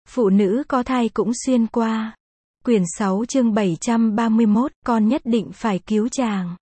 Phụ nữ có thai cũng xuyên qua. Quyển 6 chương 731, con nhất định phải cứu chàng.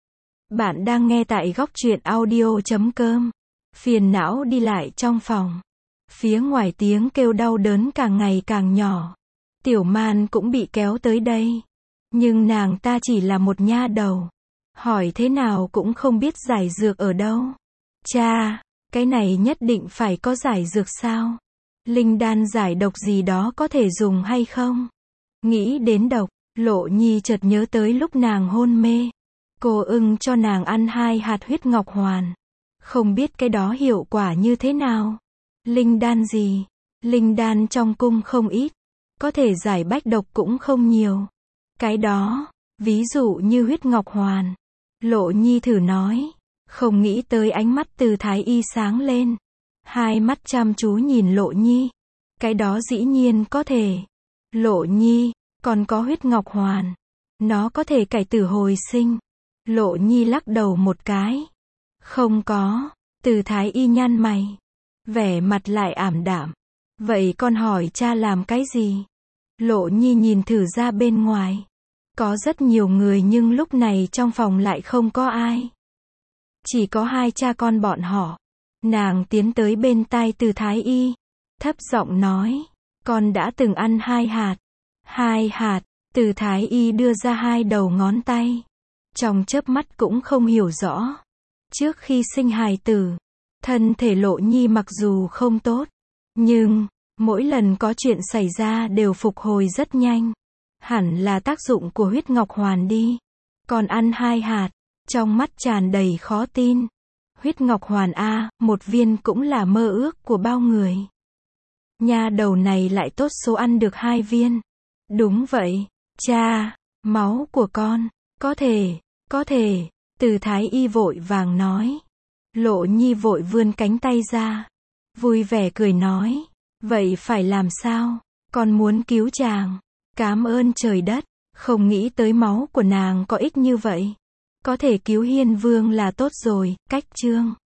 Bạn đang nghe tại góc truyện audio.com. Phiền não đi lại trong phòng. Phía ngoài tiếng kêu đau đớn càng ngày càng nhỏ. Tiểu Man cũng bị kéo tới đây. Nhưng nàng ta chỉ là một nha đầu. Hỏi thế nào cũng không biết giải dược ở đâu. Cha, cái này nhất định phải có giải dược sao? Linh đan giải độc gì đó có thể dùng hay không? Nghĩ đến độc, Lộ Nhi chợt nhớ tới lúc nàng hôn mê. Cô ưng cho nàng ăn 2 hạt huyết ngọc hoàn. Không biết cái đó hiệu quả như thế nào? Linh đan gì? Linh đan trong cung không ít. Có thể giải bách độc cũng không nhiều. Cái đó, ví dụ như huyết ngọc hoàn. Lộ Nhi thử nói. Không nghĩ tới ánh mắt Từ Thái Y sáng lên. Hai mắt chăm chú nhìn Lộ Nhi. Cái đó dĩ nhiên có thể. Lộ Nhi, còn có huyết ngọc hoàn. Nó có thể cải tử hồi sinh. Lộ Nhi lắc đầu một cái. Không có. Từ Thái Y nhăn mày. Vẻ mặt lại ảm đạm. Vậy con hỏi cha làm cái gì? Lộ Nhi nhìn thử ra bên ngoài. Có rất nhiều người nhưng lúc này trong phòng lại không có ai. Chỉ có hai cha con bọn họ. Nàng tiến tới bên tai Từ Thái Y. Thấp giọng nói. Con đã từng ăn 2 hạt. 2 hạt. Từ Thái Y đưa ra 2 đầu ngón tay. Trong chớp mắt cũng không hiểu rõ. Trước khi sinh hài tử, thân thể Lộ Nhi mặc dù không tốt, nhưng mỗi lần có chuyện xảy ra đều phục hồi rất nhanh. Hẳn là tác dụng của huyết ngọc hoàn đi. Còn ăn 2 hạt, trong mắt tràn đầy khó tin. Huyết ngọc hoàn a, 1 viên cũng là mơ ước của bao người. Nha đầu này lại tốt số ăn được 2 viên. Đúng vậy, cha, máu của con, có thể, Từ Thái Y vội vàng nói. Lộ Nhi vội vươn cánh tay ra. Vui vẻ cười nói. Vậy phải làm sao? Con muốn cứu chàng. Cám ơn trời đất, không nghĩ tới máu của nàng có ích như vậy. Có thể cứu Hiên Vương là tốt rồi. Cách chương